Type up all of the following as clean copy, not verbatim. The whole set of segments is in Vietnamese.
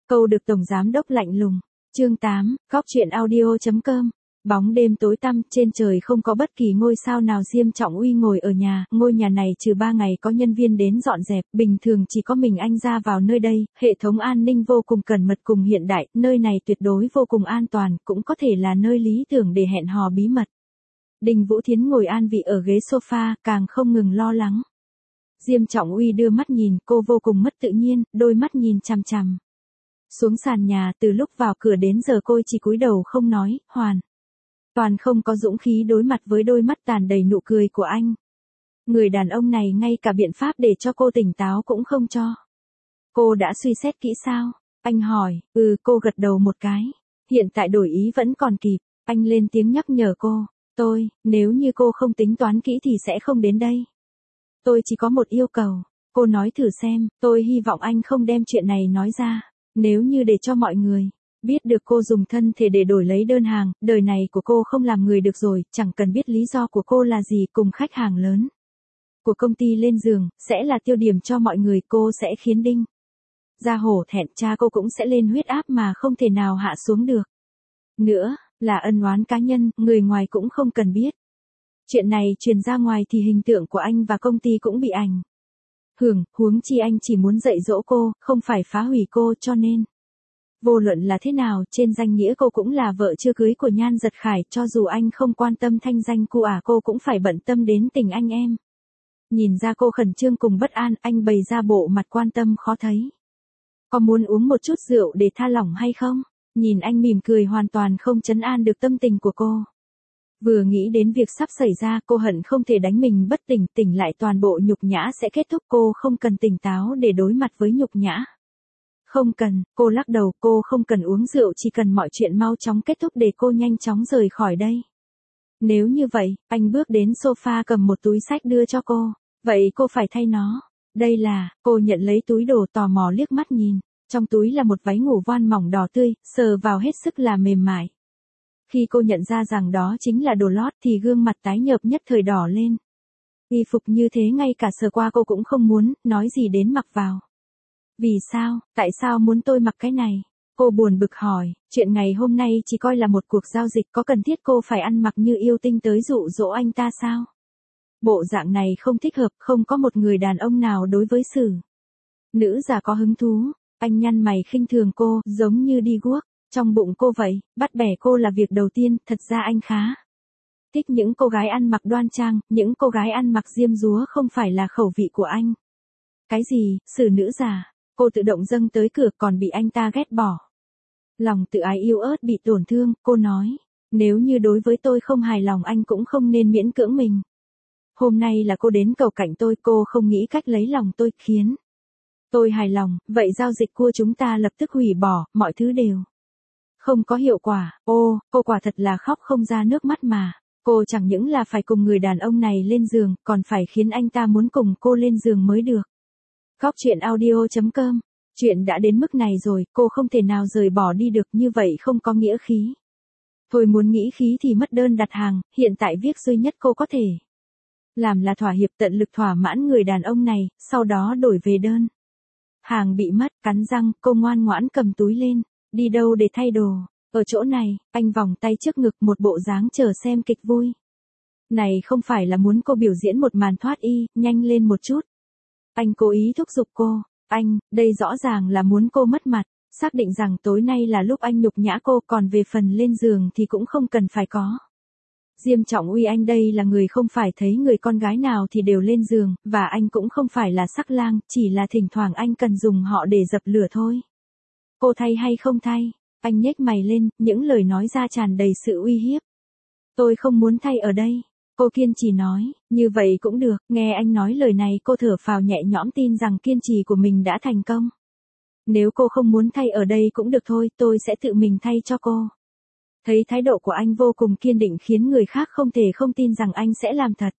Câu được Tổng Giám Đốc lạnh lùng. Chương 8, Góc truyện audio.com. Bóng đêm tối tăm, trên trời không có bất kỳ ngôi sao nào. Diêm Trọng Uy ngồi ở nhà, ngôi nhà này trừ 3 ngày có nhân viên đến dọn dẹp, bình thường chỉ có mình anh ra vào nơi đây, hệ thống an ninh vô cùng cẩn mật cùng hiện đại, nơi này tuyệt đối vô cùng an toàn, cũng có thể là nơi lý tưởng để hẹn hò bí mật. Đinh Vũ Thiến ngồi an vị ở ghế sofa, càng không ngừng lo lắng. Diêm Trọng Uy đưa mắt nhìn, cô vô cùng mất tự nhiên, đôi mắt nhìn chằm chằm xuống sàn nhà. Từ lúc vào cửa đến giờ cô chỉ cúi đầu không nói, hoàn toàn không có dũng khí đối mặt với đôi mắt tàn đầy nụ cười của anh. Người đàn ông này ngay cả biện pháp để cho cô tỉnh táo cũng không cho. Cô đã suy xét kỹ sao? Anh hỏi. Cô gật đầu một cái. Hiện tại đổi ý vẫn còn kịp. Anh lên tiếng nhắc nhở cô. Nếu như cô không tính toán kỹ thì sẽ không đến đây. Tôi chỉ có một yêu cầu. Cô nói thử xem, tôi hy vọng anh không đem chuyện này nói ra. Nếu như để cho mọi người biết được cô dùng thân thể để đổi lấy đơn hàng, đời này của cô không làm người được rồi, chẳng cần biết lý do của cô là gì, cùng khách hàng lớn của công ty lên giường, sẽ là tiêu điểm cho mọi người, cô sẽ khiến Đinh Gia hổ thẹn, cha cô cũng sẽ lên huyết áp mà không thể nào hạ xuống được. Nữa, là ân oán cá nhân, người ngoài cũng không cần biết. Chuyện này truyền ra ngoài thì hình tượng của anh và công ty cũng bị ảnh hưởng, huống chi anh chỉ muốn dạy dỗ cô, không phải phá hủy cô, cho nên vô luận là thế nào, trên danh nghĩa cô cũng là vợ chưa cưới của Nhan Giật Khải, cho dù anh không quan tâm thanh danh cô cũng phải bận tâm đến tình anh em. Nhìn ra cô khẩn trương cùng bất an, anh bày ra bộ mặt quan tâm khó thấy. Có muốn uống một chút rượu để tha lỏng hay không? Nhìn anh mỉm cười hoàn toàn không trấn an được tâm tình của cô. Vừa nghĩ đến việc sắp xảy ra, cô hận không thể đánh mình bất tỉnh, tỉnh lại toàn bộ nhục nhã sẽ kết thúc, cô không cần tỉnh táo để đối mặt với nhục nhã. Không cần, cô lắc đầu, cô không cần uống rượu, chỉ cần mọi chuyện mau chóng kết thúc để cô nhanh chóng rời khỏi đây. Nếu như vậy, anh bước đến sofa cầm một túi xách đưa cho cô. Vậy cô phải thay nó. Đây là, cô nhận lấy túi đồ, tò mò liếc mắt nhìn. Trong túi là một váy ngủ voan mỏng đỏ tươi, sờ vào hết sức là mềm mại. Khi cô nhận ra rằng đó chính là đồ lót thì gương mặt tái nhợt nhất thời đỏ lên. Y phục như thế ngay cả sờ qua cô cũng không muốn, nói gì đến mặc vào. Vì sao, tại sao muốn tôi mặc cái này? Cô buồn bực hỏi, chuyện ngày hôm nay chỉ coi là một cuộc giao dịch, có cần thiết cô phải ăn mặc như yêu tinh tới dụ dỗ anh ta sao? Bộ dạng này không thích hợp, không có một người đàn ông nào đối với xử nữ già có hứng thú. Anh nhăn mày khinh thường cô, giống như đi guốc trong bụng cô vậy, bắt bẻ cô là việc đầu tiên, thật ra anh khá thích những cô gái ăn mặc đoan trang, những cô gái ăn mặc diêm dúa không phải là khẩu vị của anh. Cái gì, xử nữ già? Cô tự động dâng tới cửa còn bị anh ta ghét bỏ. Lòng tự ái yếu ớt bị tổn thương, cô nói, nếu như đối với tôi không hài lòng anh cũng không nên miễn cưỡng mình. Hôm nay là cô đến cầu cạnh tôi, cô không nghĩ cách lấy lòng tôi, khiến tôi hài lòng, vậy giao dịch của chúng ta lập tức hủy bỏ, mọi thứ đều không có hiệu quả. Cô quả thật là khóc không ra nước mắt mà. Cô chẳng những là phải cùng người đàn ông này lên giường, còn phải khiến anh ta muốn cùng cô lên giường mới được. Góc truyện audio.com. Chuyện đã đến mức này rồi, cô không thể nào rời bỏ đi được, như vậy không có nghĩa khí. Thôi muốn nghĩ khí thì mất đơn đặt hàng, hiện tại việc duy nhất cô có thể làm là thỏa hiệp, tận lực thỏa mãn người đàn ông này, sau đó đổi về đơn hàng bị mất. Cắn răng, cô ngoan ngoãn cầm túi lên. Đi đâu để thay đồ? Ở chỗ này. Anh vòng tay trước ngực, một bộ dáng chờ xem kịch vui. Này không phải là muốn cô biểu diễn một màn thoát y, nhanh lên một chút. Anh cố ý thúc giục cô. Đây rõ ràng là muốn cô mất mặt. Xác định rằng tối nay là lúc anh nhục nhã cô, còn về phần lên giường thì cũng không cần phải có. Diêm Trọng Uy, anh đây là người không phải thấy người con gái nào thì đều lên giường, và anh cũng không phải là sắc lang, chỉ là thỉnh thoảng anh cần dùng họ để dập lửa thôi. Cô thay hay không thay? Anh nhếch mày lên, những lời nói ra tràn đầy sự uy hiếp. Tôi không muốn thay ở đây. Cô kiên trì nói, như vậy cũng được. Nghe anh nói lời này, cô thở phào nhẹ nhõm, tin rằng kiên trì của mình đã thành công. Nếu cô không muốn thay ở đây cũng được thôi, tôi sẽ tự mình thay cho cô. Thấy thái độ của anh vô cùng kiên định khiến người khác không thể không tin rằng anh sẽ làm thật.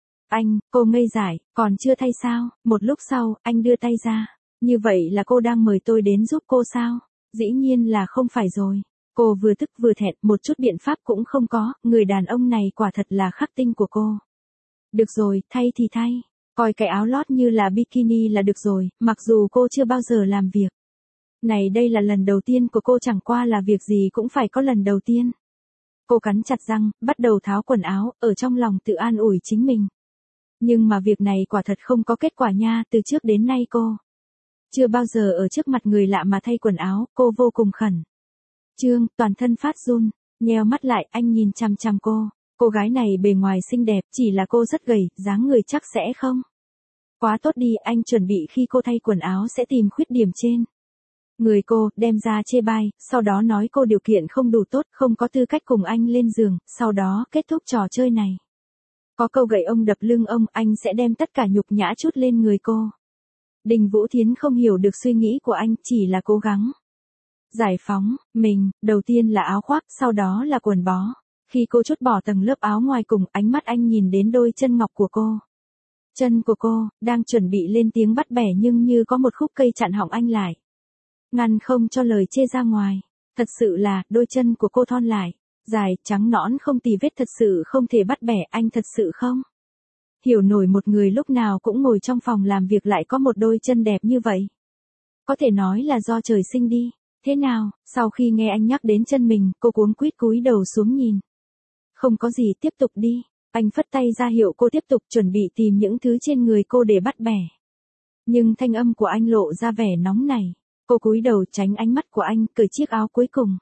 Cô ngây dại, còn chưa thay sao? Một lúc sau, anh đưa tay ra. Như vậy là cô đang mời tôi đến giúp cô sao? Dĩ nhiên là không phải rồi. Cô vừa tức vừa thẹn, một chút biện pháp cũng không có, người đàn ông này quả thật là khắc tinh của cô. Được rồi, thay thì thay. Coi cái áo lót như là bikini là được rồi, mặc dù cô chưa bao giờ làm việc Này đây là lần đầu tiên của cô, chẳng qua là việc gì cũng phải có lần đầu tiên. Cô cắn chặt răng, bắt đầu tháo quần áo, ở trong lòng tự an ủi chính mình. Nhưng mà việc này quả thật không có kết quả nha, từ trước đến nay cô chưa bao giờ ở trước mặt người lạ mà thay quần áo, cô vô cùng khẩn trương, toàn thân phát run, nheo mắt lại, anh nhìn chằm chằm cô. Cô gái này bề ngoài xinh đẹp, chỉ là cô rất gầy, dáng người chắc sẽ không quá tốt đi, anh chuẩn bị khi cô thay quần áo sẽ tìm khuyết điểm trên người cô, đem ra chê bai, sau đó nói cô điều kiện không đủ tốt, không có tư cách cùng anh lên giường, sau đó kết thúc trò chơi này. Có câu gậy ông đập lưng ông, anh sẽ đem tất cả nhục nhã trút lên người cô. Đình Vũ Thiến không hiểu được suy nghĩ của anh, chỉ là cố gắng giải phóng mình, đầu tiên là áo khoác, sau đó là quần bó. Khi cô trút bỏ tầng lớp áo ngoài cùng, ánh mắt anh nhìn đến đôi chân ngọc của cô. Chân của cô, đang chuẩn bị lên tiếng bắt bẻ nhưng như có một khúc cây chặn họng anh lại. Ngăn không cho lời chê ra ngoài. Thật sự là, đôi chân của cô thon lại, dài, trắng nõn không tì vết, thật sự không thể bắt bẻ, anh thật sự không hiểu nổi một người lúc nào cũng ngồi trong phòng làm việc lại có một đôi chân đẹp như vậy. Có thể nói là do trời sinh đi. Thế nào, sau khi nghe anh nhắc đến chân mình, cô cuống quýt cúi đầu xuống nhìn. Không có gì, tiếp tục đi. Anh phất tay ra hiệu cô tiếp tục, chuẩn bị tìm những thứ trên người cô để bắt bẻ. Nhưng thanh âm của anh lộ ra vẻ nóng nảy. Cô cúi đầu tránh ánh mắt của anh, cởi chiếc áo cuối cùng.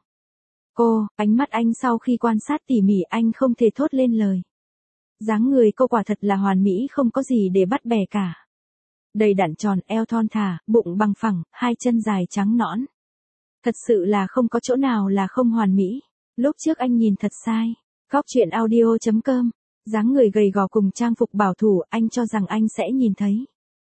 Ánh mắt anh sau khi quan sát tỉ mỉ, anh không thể thốt lên lời. Dáng người cô quả thật là hoàn mỹ, không có gì để bắt bẻ cả. Đầy đặn tròn, eo thon thả, bụng bằng phẳng, hai chân dài trắng nõn. Thật sự là không có chỗ nào là không hoàn mỹ. Lúc trước anh nhìn thật sai. Góc truyện audio.com. Dáng người gầy gò cùng trang phục bảo thủ, anh cho rằng anh sẽ nhìn thấy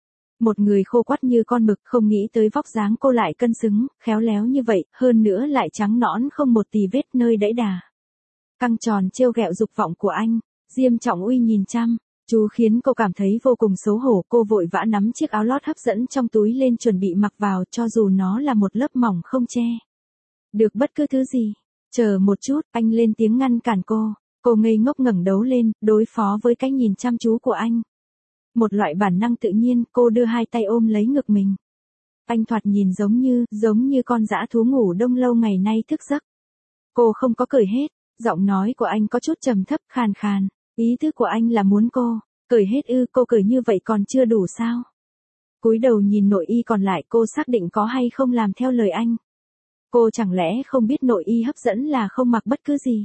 một người khô quắt như con mực, không nghĩ tới vóc dáng cô lại cân xứng, khéo léo như vậy, hơn nữa lại trắng nõn không một tì vết nơi đẫy đà. Căng tròn trêu ghẹo dục vọng của anh. Diêm Trọng Uy nhìn chăm chú khiến cô cảm thấy vô cùng xấu hổ, cô vội vã nắm chiếc áo lót hấp dẫn trong túi lên chuẩn bị mặc vào, cho dù nó là một lớp mỏng không che được bất cứ thứ gì. Chờ một chút, anh lên tiếng ngăn cản cô. Cô ngây ngốc ngẩng đầu lên, đối phó với cái nhìn chăm chú của anh. Một loại bản năng tự nhiên, cô đưa hai tay ôm lấy ngực mình. Anh thoạt nhìn giống như con dã thú ngủ đông lâu ngày nay thức giấc. Cô không có cởi hết, giọng nói của anh có chút trầm thấp khàn khàn. Ý tứ của anh là muốn cô cởi hết ư? Cô cởi như vậy còn chưa đủ sao? Cúi đầu nhìn nội y còn lại, cô xác định có hay không làm theo lời anh. Cô chẳng lẽ không biết nội y hấp dẫn là không mặc bất cứ gì?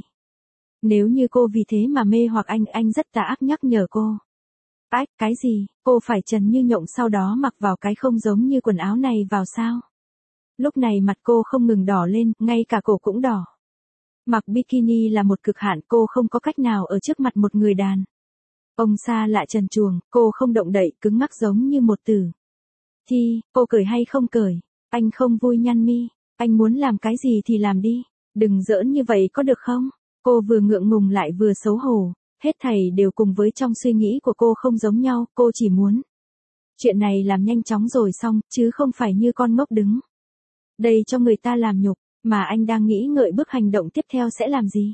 Nếu như cô vì thế mà mê hoặc anh rất tà ác nhắc nhở cô. Ách, cái gì? Cô phải trần như nhộng sau đó mặc vào cái không giống như quần áo này vào sao? Lúc này mặt cô không ngừng đỏ lên, ngay cả cổ cũng đỏ. Mặc bikini là một cực hạn, cô không có cách nào ở trước mặt một người đàn ông xa lạ trần truồng, cô không động đậy, cứng ngắc giống như một tử thi. Cô cởi hay không cởi? Anh không vui nhăn mi. Anh muốn làm cái gì thì làm đi. Đừng giỡn như vậy có được không? Cô vừa ngượng ngùng lại vừa xấu hổ. Hết thảy đều cùng với trong suy nghĩ của cô không giống nhau, cô chỉ muốn chuyện này làm nhanh chóng rồi xong, chứ không phải như con ngốc đứng đây cho người ta làm nhục. Mà anh đang nghĩ ngợi bước hành động tiếp theo sẽ làm gì.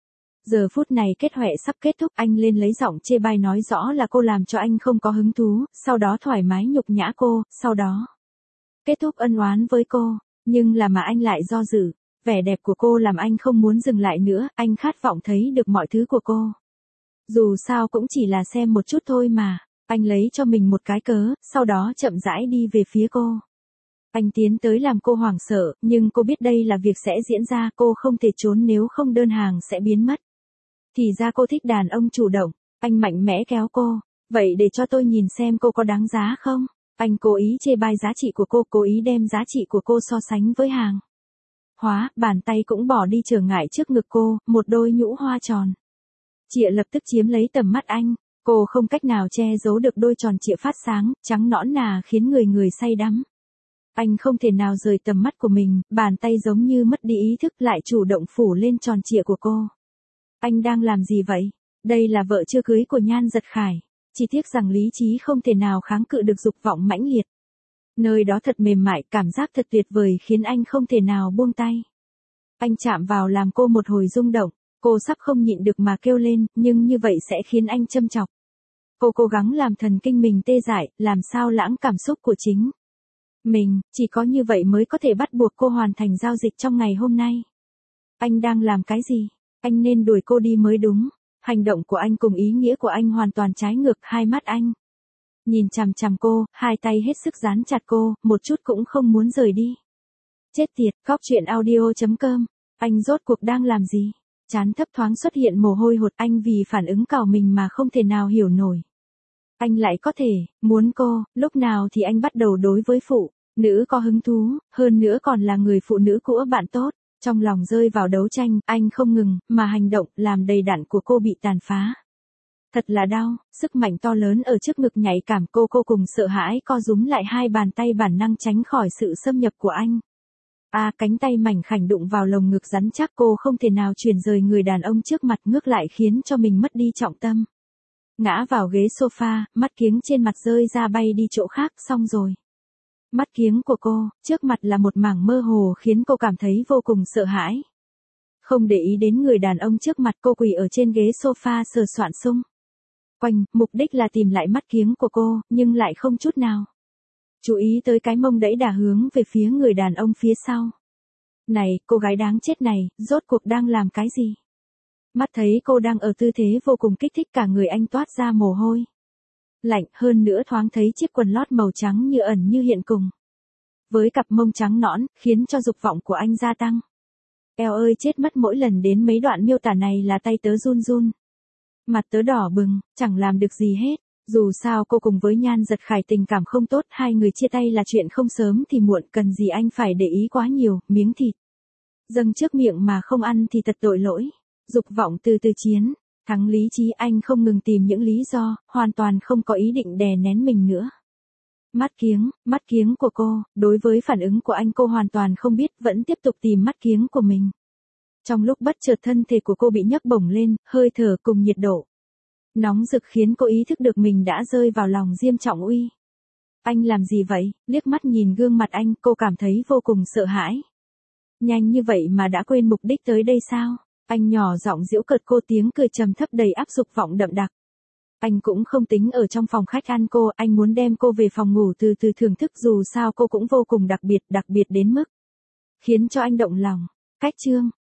Giờ phút này kết huệ sắp kết thúc, anh lên lấy giọng chê bai nói rõ là cô làm cho anh không có hứng thú, sau đó thoải mái nhục nhã cô, sau đó kết thúc ân oán với cô. Nhưng là mà anh lại do dự. Vẻ đẹp của cô làm anh không muốn dừng lại nữa, anh khát vọng thấy được mọi thứ của cô. Dù sao cũng chỉ là xem một chút thôi mà. Anh lấy cho mình một cái cớ, sau đó chậm rãi đi về phía cô. Anh tiến tới làm cô hoảng sợ, nhưng cô biết đây là việc sẽ diễn ra, cô không thể trốn nếu không đơn hàng sẽ biến mất. Thì ra cô thích đàn ông chủ động. Anh mạnh mẽ kéo cô. Vậy để cho tôi nhìn xem cô có đáng giá không? Anh cố ý chê bai giá trị của cô, cố ý đem giá trị của cô so sánh với hàng hóa, bàn tay cũng bỏ đi trở ngại trước ngực cô, một đôi nhũ hoa tròn trịa lập tức chiếm lấy tầm mắt anh. Cô không cách nào che giấu được đôi tròn trịa phát sáng, trắng nõn nà khiến người say đắm. Anh không thể nào rời tầm mắt của mình, bàn tay giống như mất đi ý thức lại chủ động phủ lên tròn trịa của cô. Anh đang làm gì vậy? Đây là vợ chưa cưới của Nhan Giật Khải. Chỉ tiếc rằng lý trí không thể nào kháng cự được dục vọng mãnh liệt. Nơi đó thật mềm mại, cảm giác thật tuyệt vời khiến anh không thể nào buông tay. Anh chạm vào làm cô một hồi rung động, cô sắp không nhịn được mà kêu lên, nhưng như vậy sẽ khiến anh châm chọc. Cô cố gắng làm thần kinh mình tê dại, làm sao lãng cảm xúc của chính Mình, chỉ có như vậy mới có thể bắt buộc cô hoàn thành giao dịch trong ngày hôm nay. Anh đang làm cái gì? Anh nên đuổi cô đi mới đúng. Hành động của anh cùng ý nghĩa của anh hoàn toàn trái ngược, hai mắt anh nhìn chằm chằm cô, hai tay hết sức dán chặt cô, một chút cũng không muốn rời đi. Chết tiệt, Cóc Truyện Audio.com. Anh rốt cuộc đang làm gì? Trán thấp thoáng xuất hiện mồ hôi hột, anh vì phản ứng cào mình mà không thể nào hiểu nổi. Anh lại có thể, muốn cô, lúc nào thì anh bắt đầu đối với phụ nữ có hứng thú, hơn nữa còn là người phụ nữ của bạn tốt. Trong lòng rơi vào đấu tranh, anh không ngừng, mà hành động, làm đầy đặn của cô bị tàn phá. Thật là đau, sức mạnh to lớn ở trước ngực nhạy cảm, cô cùng sợ hãi co rúm lại, hai bàn tay bản năng tránh khỏi sự xâm nhập của anh. Cánh tay mảnh khảnh đụng vào lồng ngực rắn chắc, cô không thể nào chuyển rời người đàn ông trước mặt, ngược lại khiến cho mình mất đi trọng tâm. Ngã vào ghế sofa, mắt kiếng trên mặt rơi ra bay đi chỗ khác, xong rồi. Mắt kiếng của cô, trước mặt là một mảng mơ hồ khiến cô cảm thấy vô cùng sợ hãi. Không để ý đến người đàn ông trước mặt, cô quỳ ở trên ghế sofa sờ soạn xung quanh, mục đích là tìm lại mắt kiếng của cô, nhưng lại không chút nào chú ý tới cái mông đẩy đà hướng về phía người đàn ông phía sau. Này, cô gái đáng chết này, rốt cuộc đang làm cái gì? Mắt thấy cô đang ở tư thế vô cùng kích thích, cả người anh toát ra mồ hôi lạnh, hơn nữa thoáng thấy chiếc quần lót màu trắng như ẩn như hiện cùng với cặp mông trắng nõn, khiến cho dục vọng của anh gia tăng. Eo ơi chết mất, mỗi lần đến mấy đoạn miêu tả này là tay tớ run run. Mặt tớ đỏ bừng, chẳng làm được gì hết. Dù sao cô cùng với Nhan Giật Khải tình cảm không tốt, hai người chia tay là chuyện không sớm thì muộn, cần gì anh phải để ý quá nhiều, miếng thịt dâng trước miệng mà không ăn thì thật tội lỗi. Dục vọng từ từ chiến thắng lý trí, anh không ngừng tìm những lý do, hoàn toàn không có ý định đè nén mình nữa. Mắt kiếng của cô, đối với phản ứng của anh cô hoàn toàn không biết, vẫn tiếp tục tìm mắt kiếng của mình. Trong lúc bất chợt thân thể của cô bị nhấc bổng lên, hơi thở cùng nhiệt độ nóng rực khiến cô ý thức được mình đã rơi vào lòng Diêm Trọng Uy. Anh làm gì vậy? Liếc mắt nhìn gương mặt anh, cô cảm thấy vô cùng sợ hãi. Nhanh như vậy mà đã quên mục đích tới đây sao? Anh nhỏ giọng giễu cợt cô, tiếng cười trầm thấp đầy áp dục vọng đậm đặc. Anh cũng không tính ở trong phòng khách ăn cô, anh muốn đem cô về phòng ngủ từ từ thưởng thức, dù sao cô cũng vô cùng đặc biệt đến mức khiến cho anh động lòng. Cách chương